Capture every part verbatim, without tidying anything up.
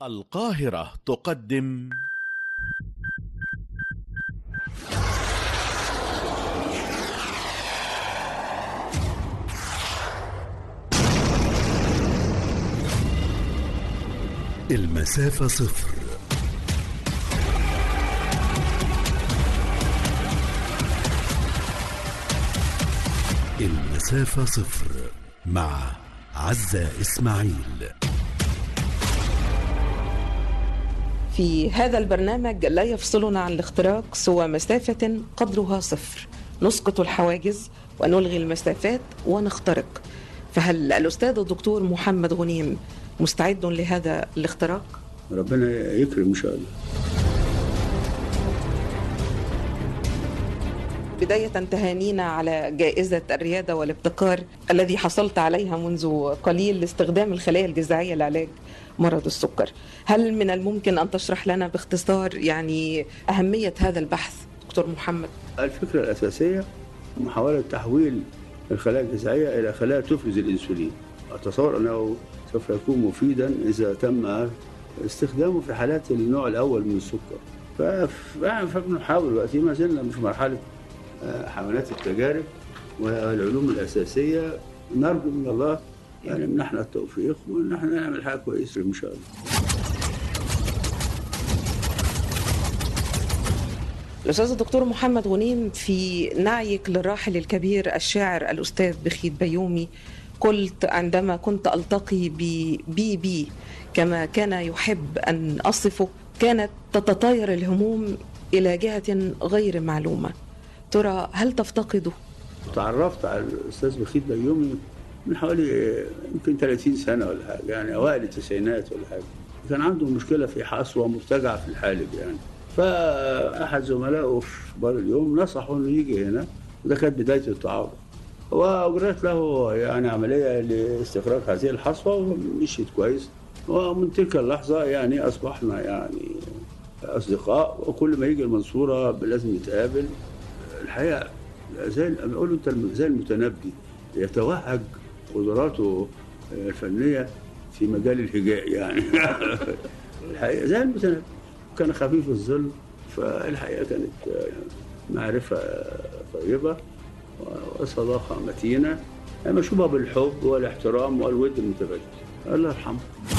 القاهرة تقدم المسافة صفر. المسافة صفر مع عزة إسماعيل. في هذا البرنامج لا يفصلنا عن الاختراق سوى مسافة قدرها صفر، نسقط الحواجز ونلغي المسافات ونخترق. فهل الأستاذ الدكتور محمد غنيم مستعد لهذا الاختراق؟ ربنا يكرم إن شاء الله. بداية تهانينا على جائزة الريادة والابتكار الذي حصلت عليها منذ قليل لاستخدام الخلايا الجذعية لعلاج مرض السكر. هل من الممكن أن تشرح لنا باختصار يعني أهمية هذا البحث دكتور محمد؟ الفكرة الأساسية محاولة تحويل الخلايا الجذعية إلى خلايا تفرز الإنسولين. أتصور أنه سوف يكون مفيدا إذا تم استخدامه في حالات النوع الأول من السكر. فبنحاول وقتي ما زلنا في مرحلة حملات التجارب والعلوم الأساسية. نرجو من الله يعني منحنا التوفيق وإن احنا نعمل حاجة كويسة إن شاء الله. الأستاذ الدكتور محمد غنيم، في نعيك للراحل الكبير الشاعر الأستاذ بخيت بيومي، قلت عندما كنت ألتقي ببي بي كما كان يحب أن أصفه، كانت تتطاير الهموم إلى جهة غير معلومة. ترى هل تفتقده؟ تعرفت على الأستاذ بخيت بيومي من حوالي يمكن ثلاثين سنة ولا حاجة، يعني أوائل التسعينات ولا حاجة. كان عنده مشكلة في حصوة مرتجعة في الحالب يعني، فأحد زملائه في أخبار اليوم نصحه إنه يجي هنا، وده كانت بداية التعارف. وأجريت له يعني عملية لاستخراج هذه الحصوة ومشيت كويس، ومن تلك اللحظة يعني أصبحنا يعني أصدقاء، وكل ما يجي المنصورة لازم نتقابل. الحقيقة زي بيقولوا أنت زي المتنبي، يتوهج قدراته الفنية في مجال الهجاء يعني. الحقيقة زي المتنبي، كان خفيف الظل، فالحقيقة كانت معرفة طيبة وصداقة متينة مشوبة بالحب والاحترام والود المتبادل. الله يرحمه.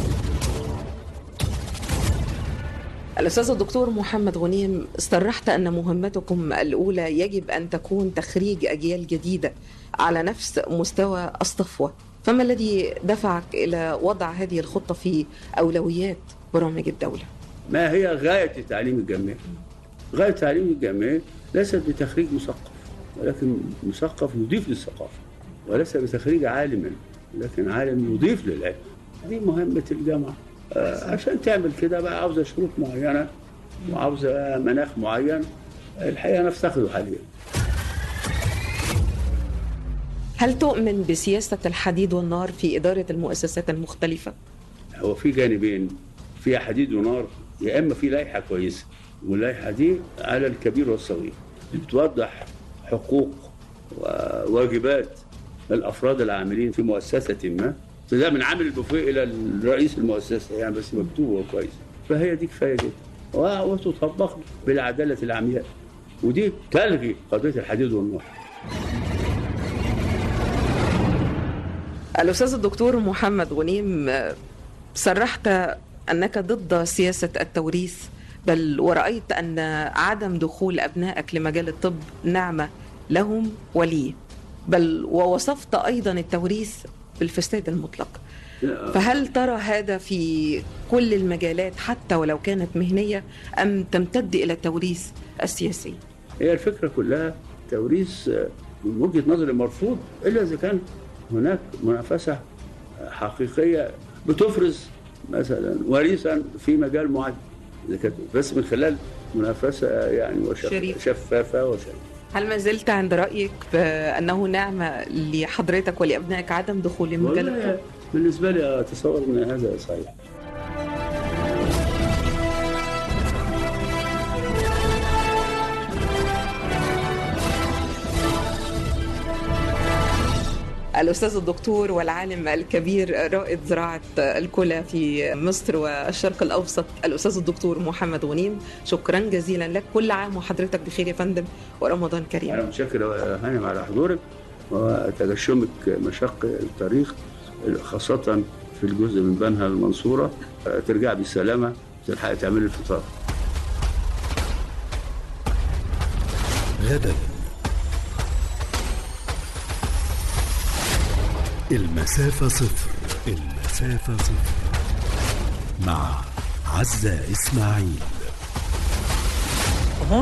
الأستاذ الدكتور محمد غنيم، صرحت أن مهمتكم الأولى يجب أن تكون تخريج أجيال جديدة على نفس مستوى الصفوة، فما الذي دفعك إلى وضع هذه الخطة في أولويات برامج الدولة؟ ما هي غاية التعليم الجامعي؟ غاية التعليم الجامعي ليست بتخريج مثقف، ولكن مثقف يضيف للثقافة، وليس بتخريج عالما، لكن عالم يضيف للعلم. دي مهمة الجامعة. آه عشان تعمل كده بقى عاوزة شروط معينة وعاوزة مناخ معين، الحقيقة نفتقده حاليا. هل تؤمن بسياسة الحديد والنار في إدارة المؤسسات المختلفة؟ هو في جانبين، فيها حديد ونار. يا إما في لائحة كويسة، واللائحة دي على الكبير والصغير بتوضح حقوق وواجبات الأفراد العاملين في مؤسسة ما، فده من عامل البوفيه إلى رئيس المؤسسة يعني، بس مكتوب وكويس. فهي دي كفاية جدا، وتطبق بالعدالة العمياء، ودي تلغي قضية الحديد والنار. الأستاذ الدكتور محمد غنيم، صرحت أنك ضد سياسة التوريث، بل ورأيت أن عدم دخول أبنائك لمجال الطب نعمة لهم ولي، بل ووصفت أيضا التوريث بالفساد المطلق. فهل ترى هذا في كل المجالات حتى ولو كانت مهنية، أم تمتد إلى التوريث السياسي؟ هي الفكرة كلها توريث من وجهة نظري مرفوض، إلا إذا كان هناك منافسة حقيقية بتفرز مثلا وريثا في مجال معين، إذا كانت بس من خلال منافسة يعني وشفافة وشريفة. هل ما زلت عند رأيك بأنه نعمة لحضرتك ولأبنائك عدم دخول المجال الطب؟ بالنسبة لي أتصور أن هذا صحيح. الأستاذ الدكتور والعالم الكبير رائد زراعة الكلى في مصر والشرق الأوسط الأستاذ الدكتور محمد غنيم، شكرا جزيلا لك. كل عام وحضرتك بخير يا فندم ورمضان كريم. أنا متشكر يا هانم على حضورك وتجشمك مشق الطريق، خاصة في الجزء من بنها المنصورة. ترجع بالسلامة تلحق تعمل الفطار. غدا المسافة صفر. المسافة صفر مع عزة إسماعيل.